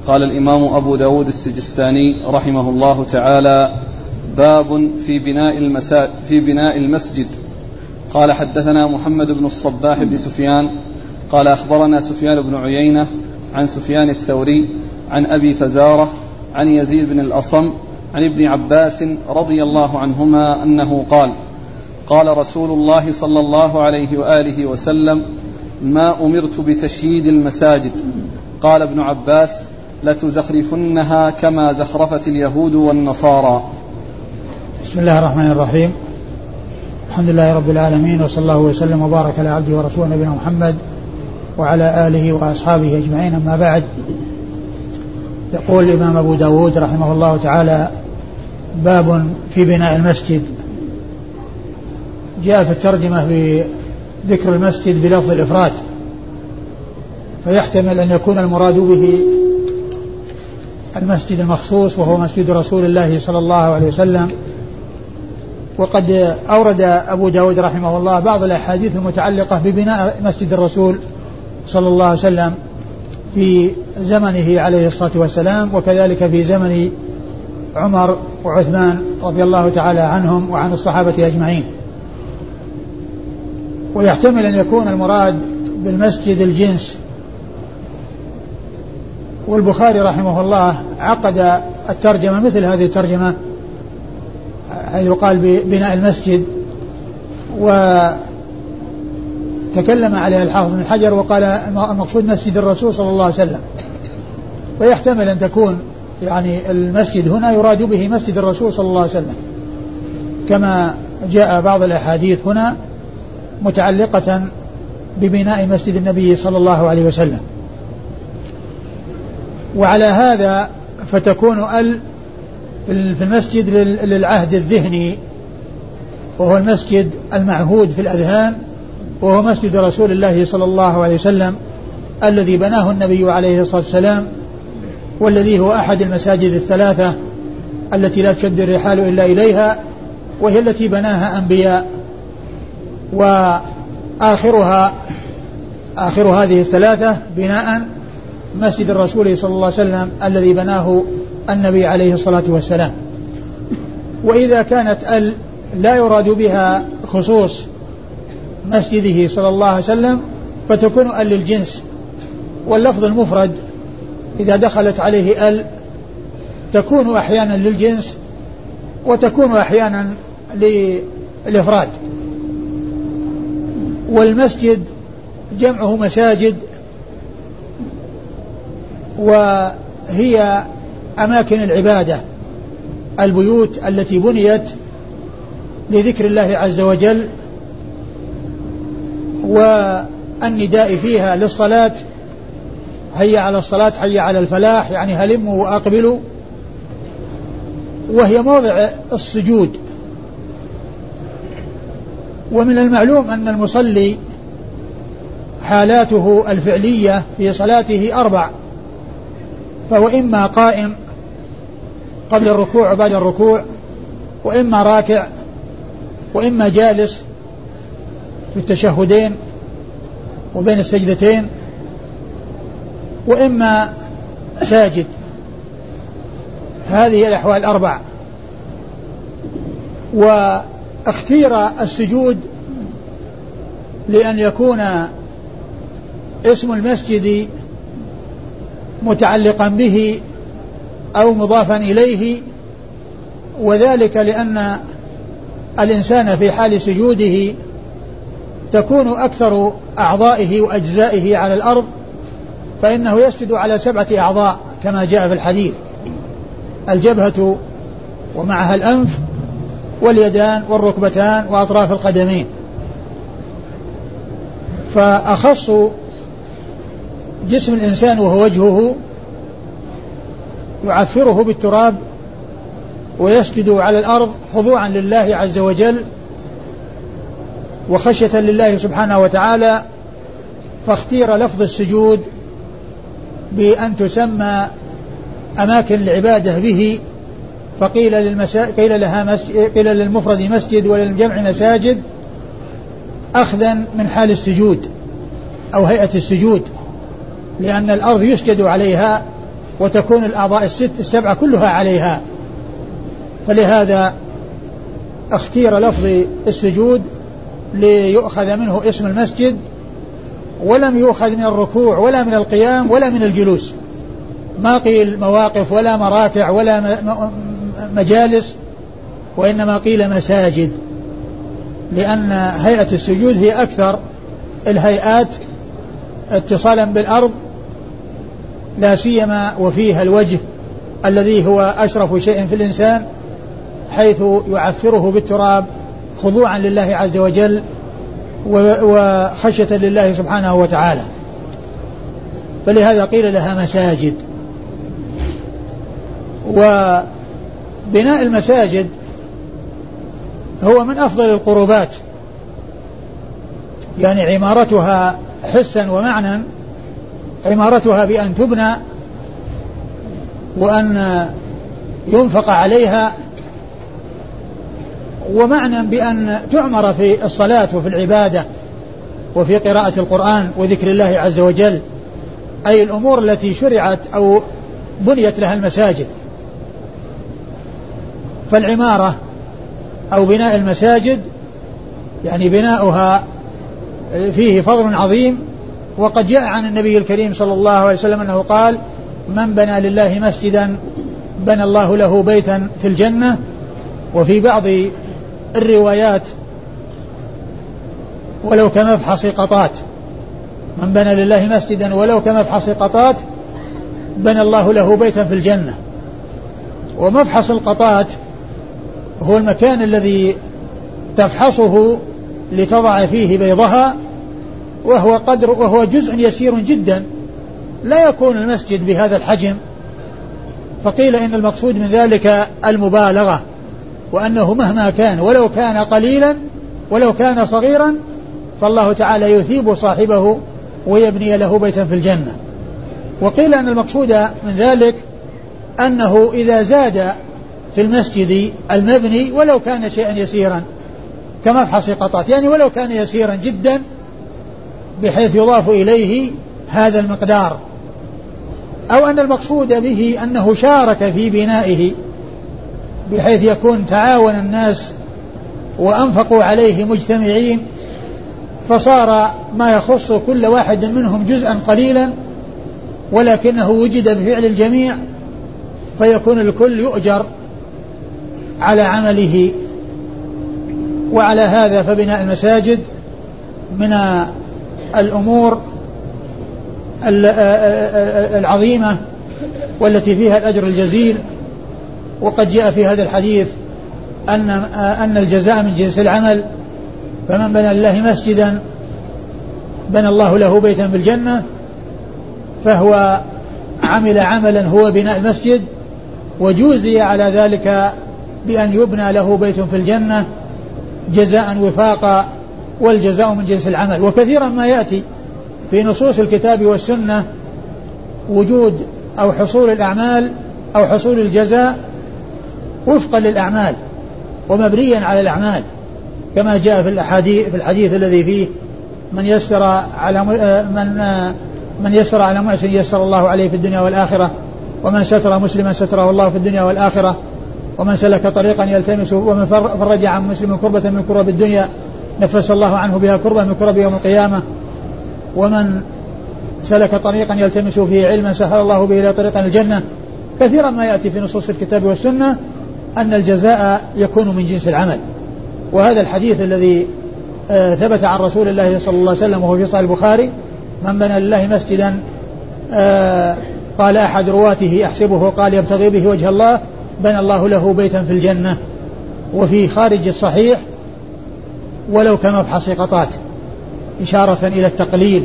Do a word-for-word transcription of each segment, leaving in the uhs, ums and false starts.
قال الإمام أبو داود السجستاني رحمه الله تعالى: باب في بناء, المسا... في بناء المسجد. قال: حدثنا محمد بن الصباح بن سفيان قال: أخبرنا سفيان بن عيينة عن سفيان الثوري عن أبي فزارة عن يزيد بن الأصم عن ابن عباس رضي الله عنهما أنه قال: قال رسول الله صلى الله عليه وآله وسلم: ما أمرت بتشييد المساجد. قال ابن عباس: لتزخرفنها كما زخرفت اليهود والنصارى. بسم الله الرحمن الرحيم. الحمد لله رب العالمين، وصلى الله وسلم وبارك على عبده ورسوله نبينا محمد وعلى آله وأصحابه أجمعين، أما بعد. يقول الإمام أبو داود رحمه الله تعالى: باب في بناء المسجد. جاء في الترجمة بذكر المسجد بلفظ الإفراد، فيحتمل أن يكون المراد به المسجد المخصوص وهو مسجد رسول الله صلى الله عليه وسلم. وقد أورد أبو داود رحمه الله بعض الأحاديث المتعلقة ببناء مسجد الرسول صلى الله عليه وسلم في زمنه عليه الصلاة والسلام، وكذلك في زمن عمر وعثمان رضي الله تعالى عنهم وعن الصحابة أجمعين. ويحتمل أن يكون المراد بالمسجد الجنس. والبخاري رحمه الله عقد الترجمة مثل هذه الترجمة، حيث قال ببناء المسجد، وتكلم عليها الحافظ بن حجر وقال المقصود مسجد الرسول صلى الله عليه وسلم. ويحتمل أن تكون يعني المسجد هنا يراد به مسجد الرسول صلى الله عليه وسلم، كما جاء بعض الأحاديث هنا متعلقة ببناء مسجد النبي صلى الله عليه وسلم. وعلى هذا فتكون ال في المسجد للعهد الذهني، وهو المسجد المعهود في الأذهان، وهو مسجد رسول الله صلى الله عليه وسلم الذي بناه النبي عليه الصلاة والسلام، والذي هو أحد المساجد الثلاثة التي لا تشد الرحال إلا إليها، وهي التي بناها أنبياء. وآخرها آخر هذه الثلاثة بناء مسجد الرسول صلى الله عليه وسلم الذي بناه النبي عليه الصلاة والسلام. وإذا كانت ال لا يراد بها خصوص مسجده صلى الله عليه وسلم فتكون ال للجنس. واللفظ المفرد إذا دخلت عليه ال تكون أحيانا للجنس وتكون أحيانا للإفراد. والمسجد جمعه مساجد، وهي أماكن العبادة، البيوت التي بنيت لذكر الله عز وجل والنداء فيها للصلاة: هيا على الصلاة، هيا على الفلاح، يعني هلموا وأقبلوا. وهي موضع السجود. ومن المعلوم أن المصلي حالاته الفعلية في صلاته أربع، فهو إما قائم قبل الركوع وبعد الركوع، وإما راكع، وإما جالس في التشهدين وبين السجدتين، وإما ساجد. هذه الأحوال الأربع. واختير السجود لأن يكون اسم المسجد متعلقا به أو مضافا إليه، وذلك لأن الإنسان في حال سجوده تكون أكثر أعضائه وأجزائه على الأرض، فإنه يسجد على سبعة أعضاء كما جاء في الحديث: الجبهة ومعها الأنف واليدان والركبتان وأطراف القدمين. فأخص جسم الإنسان وهو وجهه يعفره بالتراب ويسجد على الأرض خضوعا لله عز وجل وخشية لله سبحانه وتعالى، فاختير لفظ السجود بأن تسمى أماكن العبادة به، فقيل للمسا... قيل لها مسجد... قيل للمفرد مسجد وللجمع مساجد، أخذا من حال السجود أو هيئة السجود، لأن الأرض يسجد عليها وتكون الأعضاء الست السبعة كلها عليها. فلهذا اختير لفظ السجود ليؤخذ منه اسم المسجد، ولم يؤخذ من الركوع ولا من القيام ولا من الجلوس، ما قيل مواقف ولا مراكع ولا مجالس، وإنما قيل مساجد، لأن هيئة السجود هي أكثر الهيئات اتصالا بالأرض، لا سيما وفيها الوجه الذي هو أشرف شيء في الإنسان، حيث يعفره بالتراب خضوعا لله عز وجل وخشية لله سبحانه وتعالى، فلهذا قيل لها مساجد. وبناء المساجد هو من أفضل القربات، يعني عمارتها حسا ومعنى، عمارتها بأن تبنى وأن ينفق عليها، ومعنى بأن تعمر في الصلاة وفي العبادة وفي قراءة القرآن وذكر الله عز وجل، أي الأمور التي شرعت أو بنيت لها المساجد. فالعمارة أو بناء المساجد يعني بناؤها فيه فضل عظيم، وقد جاء عن النبي الكريم صلى الله عليه وسلم أنه قال: من بنى لله مسجدا بنى الله له بيتا في الجنة. وفي بعض الروايات: ولو كمفحص قطات، من بنى لله مسجدا ولو كمفحص قطات بنى الله له بيتا في الجنة. ومفحص القطات هو المكان الذي تفحصه لتضع فيه بيضها، وهو قدر وهو جزء يسير جدا، لا يكون المسجد بهذا الحجم، فقيل إن المقصود من ذلك المبالغة، وأنه مهما كان ولو كان قليلا ولو كان صغيرا فالله تعالى يثيب صاحبه ويبني له بيتا في الجنة. وقيل أن المقصود من ذلك أنه إذا زاد في المسجد المبني ولو كان شيئا يسيرا كمفحص قطات، يعني ولو كان يسيرا جدا بحيث يضاف إليه هذا المقدار، أو أن المقصود به أنه شارك في بنائه بحيث يكون تعاون الناس وأنفقوا عليه مجتمعين، فصار ما يخص كل واحد منهم جزءا قليلا ولكنه وجد بفعل الجميع، فيكون الكل يؤجر على عمله. وعلى هذا فبناء المساجد من الأمور العظيمة والتي فيها الأجر الجزيل. وقد جاء في هذا الحديث أن أن الجزاء من جنس العمل، فمن بنى لله مسجدا بنى الله له بيتا في الجنة، فهو عمل عملا هو بناء المسجد وجوزي على ذلك بأن يبنى له بيت في الجنة جزاء وفاقا، والجزاء من جنس العمل. وكثيرا ما يأتي في نصوص الكتاب والسنة وجود أو حصول الأعمال أو حصول الجزاء وفقا للأعمال ومبنيا على الأعمال، كما جاء في الحديث, في الحديث الذي فيه من يسر على من من يسر على محسن يسر الله عليه في الدنيا والآخرة، ومن ستر مسلما ستره الله في الدنيا والآخرة، ومن سلك طريقا يلتمس ومن فرج عن مسلم كربة من كرب الدنيا نفس الله عنه بها كربة من كرب يوم القيامة، ومن سلك طريقا يلتمس فيه علما سهل الله به إلى طريق الجنة. كثيرا ما يأتي في نصوص الكتاب والسنة أن الجزاء يكون من جنس العمل. وهذا الحديث الذي آه ثبت عن رسول الله صلى الله عليه وسلم وهو في صحيح البخاري: من بنى لله مسجدا آه قال أحد رواته أحسبه قال يبتغي به وجه الله بنى الله له بيتا في الجنة. وفي خارج الصحيح: ولو كمفحص قطات، إشارة إلى التقليل.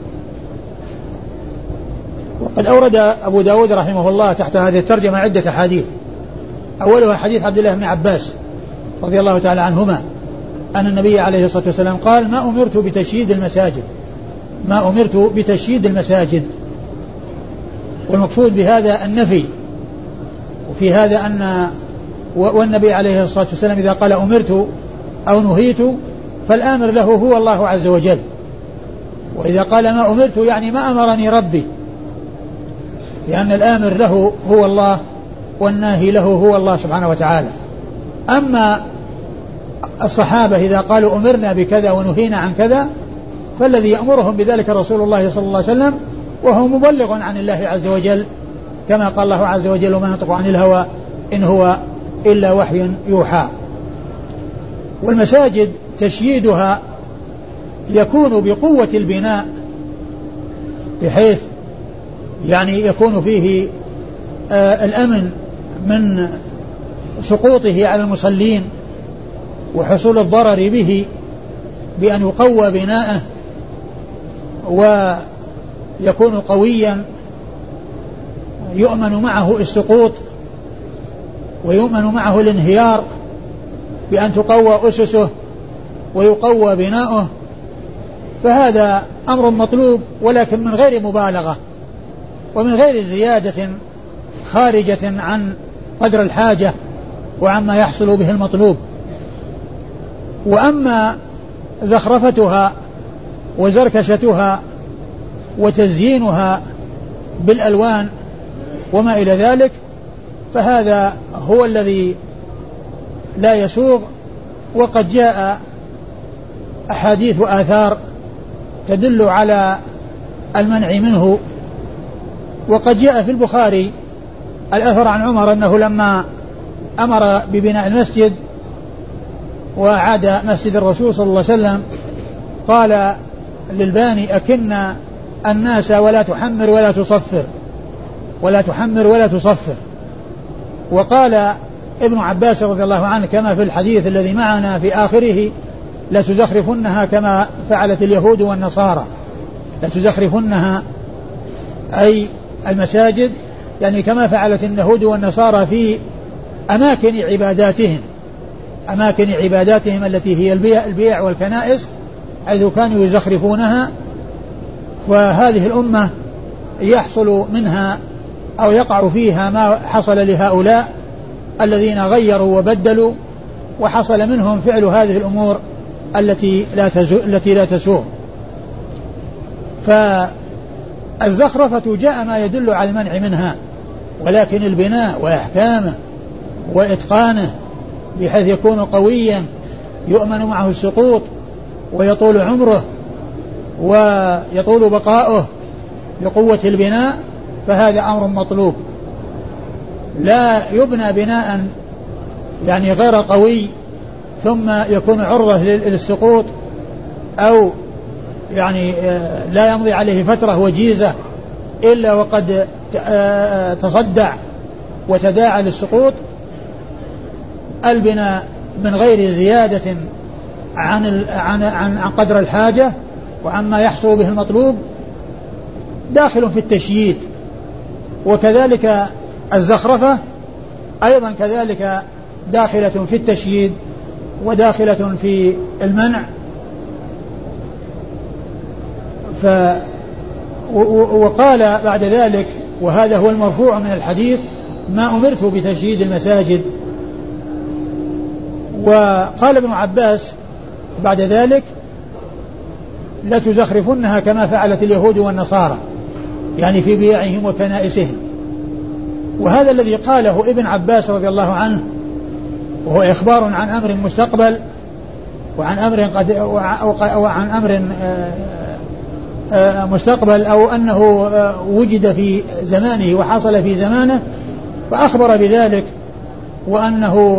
وقد أورد أبو داود رحمه الله تحت هذه الترجمة عدة حديث، أولها حديث عبد الله بن عباس رضي الله تعالى عنهما أن النبي عليه الصلاة والسلام قال: ما أمرت بتشييد المساجد ما أمرت بتشييد المساجد. والمقصود بهذا النفي، وفي هذا أن والنبي عليه الصلاة والسلام إذا قال أمرت أو نهيت فالآمر له هو الله عز وجل، وإذا قال ما أمرت يعني ما أمرني ربي، لأن الآمر له هو الله والناهي له هو الله سبحانه وتعالى. أما الصحابة إذا قالوا أمرنا بكذا ونهينا عن كذا فالذي يأمرهم بذلك رسول الله صلى الله عليه وسلم وهو مبلغ عن الله عز وجل، كما قال الله عز وجل: وما ينطق عن الهوى إن هو إلا وحي يوحى. والمساجد تشييدها يكون بقوة البناء بحيث يعني يكون فيه آه الأمن من سقوطه على المصلين وحصول الضرر به بأن يقوى بناءه ويكون قويا يؤمن معه السقوط ويؤمن معه الانهيار بأن تقوى أسسه ويقوى بناؤه. فهذا أمر مطلوب ولكن من غير مبالغة ومن غير زيادة خارجة عن قدر الحاجة وعما يحصل به المطلوب. وأما زخرفتها وزركشتها وتزيينها بالألوان وما إلى ذلك فهذا هو الذي لا يسوغ. وقد جاء أحاديث وآثار تدل على المنع منه. وقد جاء في البخاري الأثر عن عمر أنه لما أمر ببناء المسجد وأعاد مسجد الرسول صلى الله عليه وسلم قال للباني: أكن الناس ولا تحمر ولا تصفر ولا تحمر ولا تصفر. وقال ابن عباس رضي الله عنه كما في الحديث الذي معنا في آخره: لتزخرفنها كما فعلت اليهود والنصارى. لتزخرفنها أي المساجد يعني كما فعلت اليهود والنصارى في أماكن عباداتهم أماكن عباداتهم التي هي البيع, البيع والكنائس حيث كانوا يزخرفونها. وهذه الأمة يحصل منها أو يقع فيها ما حصل لهؤلاء الذين غيروا وبدلوا وحصل منهم فعل هذه الأمور التي لا تزو التي لا تسوغ. فالزخرفة جاء ما يدل على المنع منها، ولكن البناء وإحكامه وإتقانه بحيث يكون قويا يؤمن معه السقوط ويطول عمره ويطول بقاؤه لقوة البناء فهذا أمر مطلوب. لا يبنى بناء يعني غير قوي ثم يكون عرضة للسقوط أو يعني لا يمضي عليه فترة وجيزة إلا وقد تصدع وتداعى للسقوط. البناء من غير زيادة عن عن عن قدر الحاجة وعما يحصل به المطلوب داخل في التشييد. وكذلك الزخرفة أيضا كذلك داخلة في التشييد وداخلة في المنع. ف وقال بعد ذلك وهذا هو المرفوع من الحديث: ما أمرت بتشييد المساجد. وقال ابن عباس بعد ذلك: لا تزخرفنها كما فعلت اليهود والنصارى يعني في بيعهم وكنائسهم. وهذا الذي قاله ابن عباس رضي الله عنه وهو إخبار عن أمر مستقبل وعن أمر قد وعن أمر مستقبل أو أنه وجد في زمانه وحصل في زمانه فأخبر بذلك وأنه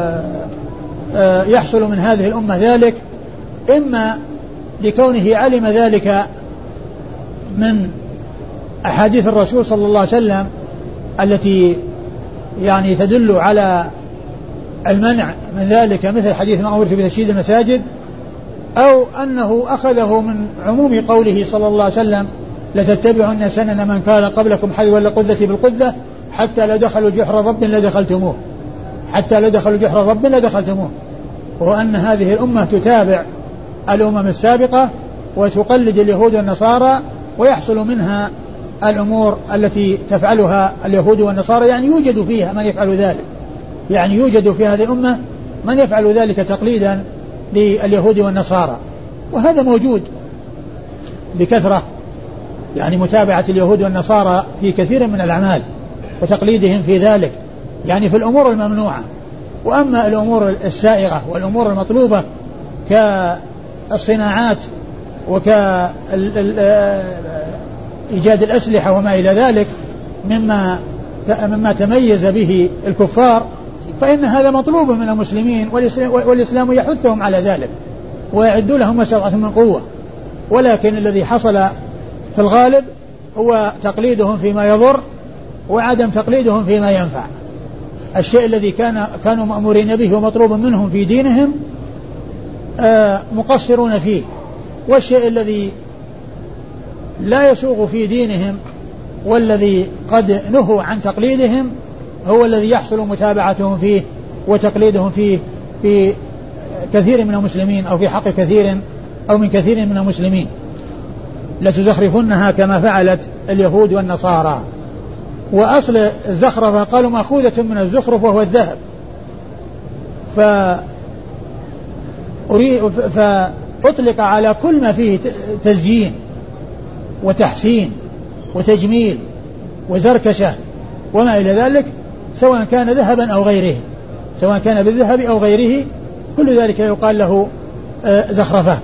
يحصل من هذه الأمة ذلك إما لكونه علم ذلك من أحاديث الرسول صلى الله عليه وسلم التي يعني تدل على المنع من ذلك مثل حديث ما أمرت بتشييد المساجد، أو أنه أخذه من عموم قوله صلى الله عليه وسلم: لتتبعن سنن من كان قبلكم حذو القذة بالقذة حتى لو دخلوا جحر ضب لدخلتموه حتى لو دخلوا جحر ضب لدخلتموه. وهو أن هذه الأمة تتابع الأمم السابقة وتقلد اليهود والنصارى ويحصل منها الأمور التي تفعلها اليهود والنصارى، يعني يوجد فيها من يفعل ذلك، يعني يوجد في هذه الأمة من يفعل ذلك تقليدا لليهود والنصارى، وهذا موجود بكثرة يعني متابعة اليهود والنصارى في كثير من الأعمال وتقليدهم في ذلك، يعني في الأمور الممنوعة. وأما الأمور السائغة والأمور المطلوبة كالصناعات وكإيجاد الأسلحة وما إلى ذلك مما مما تميز به الكفار، فإن هذا مطلوب من المسلمين، والإسلام يحثهم على ذلك ويعد لهم ما استطاعوا من قوة. ولكن الذي حصل في الغالب هو تقليدهم فيما يضر وعدم تقليدهم فيما ينفع. الشيء الذي كان كانوا مأمورين به ومطلوب منهم في دينهم آه مقصرون فيه، والشيء الذي لا يسوغ في دينهم والذي قد نهوا عن تقليدهم هو الذي يحصل متابعتهم فيه وتقليدهم فيه في كثير من المسلمين أو في حق كثير أو من كثير من المسلمين. لتزخرفنها كما فعلت اليهود والنصارى. وأصل الزخرفة قالوا مأخوذة من الزخرف وهو الذهب، فأطلق على كل ما فيه تزيين وتحسين وتجميل وزركشة وما إلى ذلك، سواء كان ذهبا أو غيره، سواء كان بالذهب أو غيره، كل ذلك يقال له زخرفة.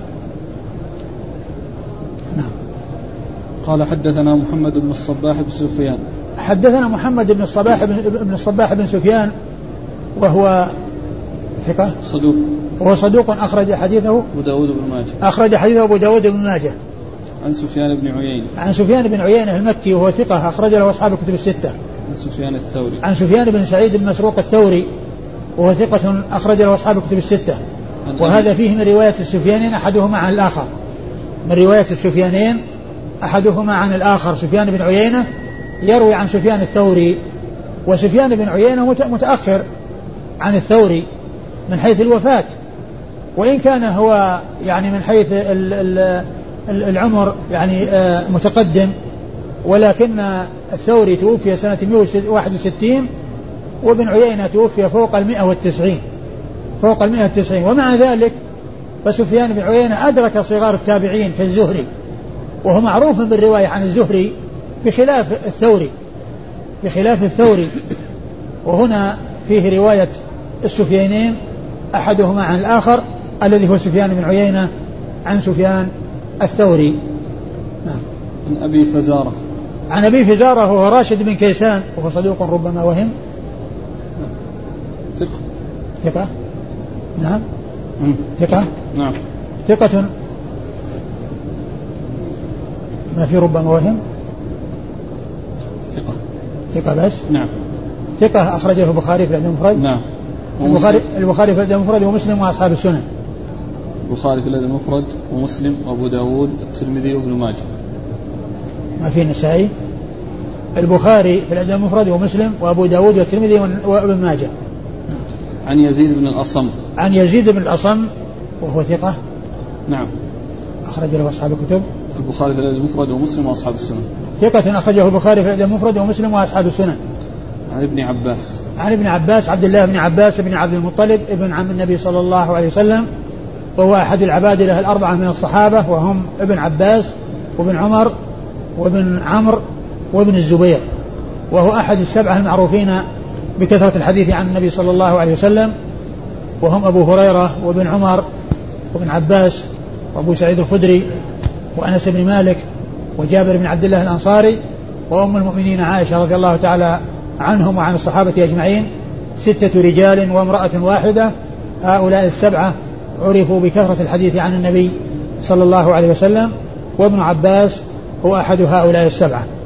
نعم. قال حدثنا محمد بن الصباح بن سفيان. حدثنا محمد بن الصباح بن الصباح بن سفيان وهو ثقة صدوق، وهو صدوق أخرج حديثه أبو داود بن ماجه أخرج حديثه أبو داود بن ماجه. عن سفيان بن عيينة عن سفيان بن عيينة المكي وهو ثقة أخرج له أصحاب الكتب الستة. عن سفيان الثوري عن سفيان بن سعيد بن مسروق الثوري وهو ثقة أخرج له أصحاب الكتب الستة. وهذا فيه من رواية السفيانين أحدهما عن الآخر، من رواية السفيانين أحدهما عن الآخر. سفيان بن عيينة يروي عن سفيان الثوري، وسفيان بن عيينة متأخر عن الثوري من حيث الوفاة، وإن كان هو يعني من حيث العمر يعني متقدم، ولكن الثوري توفي سنة مئة وواحد وستين وابن عيينة توفي فوق المئة والتسعين فوق المئة والتسعين. ومع ذلك فسفيان بن عيينة أدرك صغار التابعين كالزهري، وهو معروف بالرواية عن الزهري بخلاف الثوري بخلاف الثوري وهنا فيه رواية السفيانين أحدهما عن الآخر الذي هو سفيان بن عيينة عن سفيان الثوري. نعم. عن أبي فزارة عن أبي فزارة هو راشد بن كيسان وهو صدوق ربما وهم. ثقة ثقة نعم ثقة نعم ثقة ما في ربما وهم. ثقة ثقة بس. نعم. ثقة أخرجه البخاري في الأدب المفرد. نعم. البخاري البخاري في الأدب المفرد ومسلم وأصحاب السنن. البخاري في الأدب المفرد ومسلم وأبو داود الترمذي وابن ماجه. ما في النسائي. البخاري في الأدب المفرد ومسلم وأبو داود والترمذي وابن ماجه. عن يزيد بن الأصم. عن يزيد بن الأصم وهو ثقة. نعم. أخرج له أصحاب الكتب. البخاري في الأدب المفرد ومسلم وأصحاب السنن. ثقة أخرجه البخاري في الأدب المفرد ومسلم وأصحاب السنن. عن ابن عباس. عن ابن عباس عبد الله بن عباس بن عبد المطلب ابن عم النبي صلى الله عليه وسلم، وهو أحد العبادلة الأربعة من الصحابة، وهم ابن عباس وابن عمر وابن عمرو وابن الزبير، وهو أحد السبعة المعروفين بكثرة الحديث عن النبي صلى الله عليه وسلم، وهم أبو هريرة وابن عمر وابن عباس وأبو سعيد الخدري وأنس بن مالك وجابر بن عبد الله الأنصاري وأم المؤمنين عائشة رضي الله تعالى عنهم وعن الصحابة أجمعين، ستة رجال وامرأة واحدة. هؤلاء السبعة عرفوا بكثرة الحديث عن النبي صلى الله عليه وسلم، وابن عباس هو أحد هؤلاء السبعة.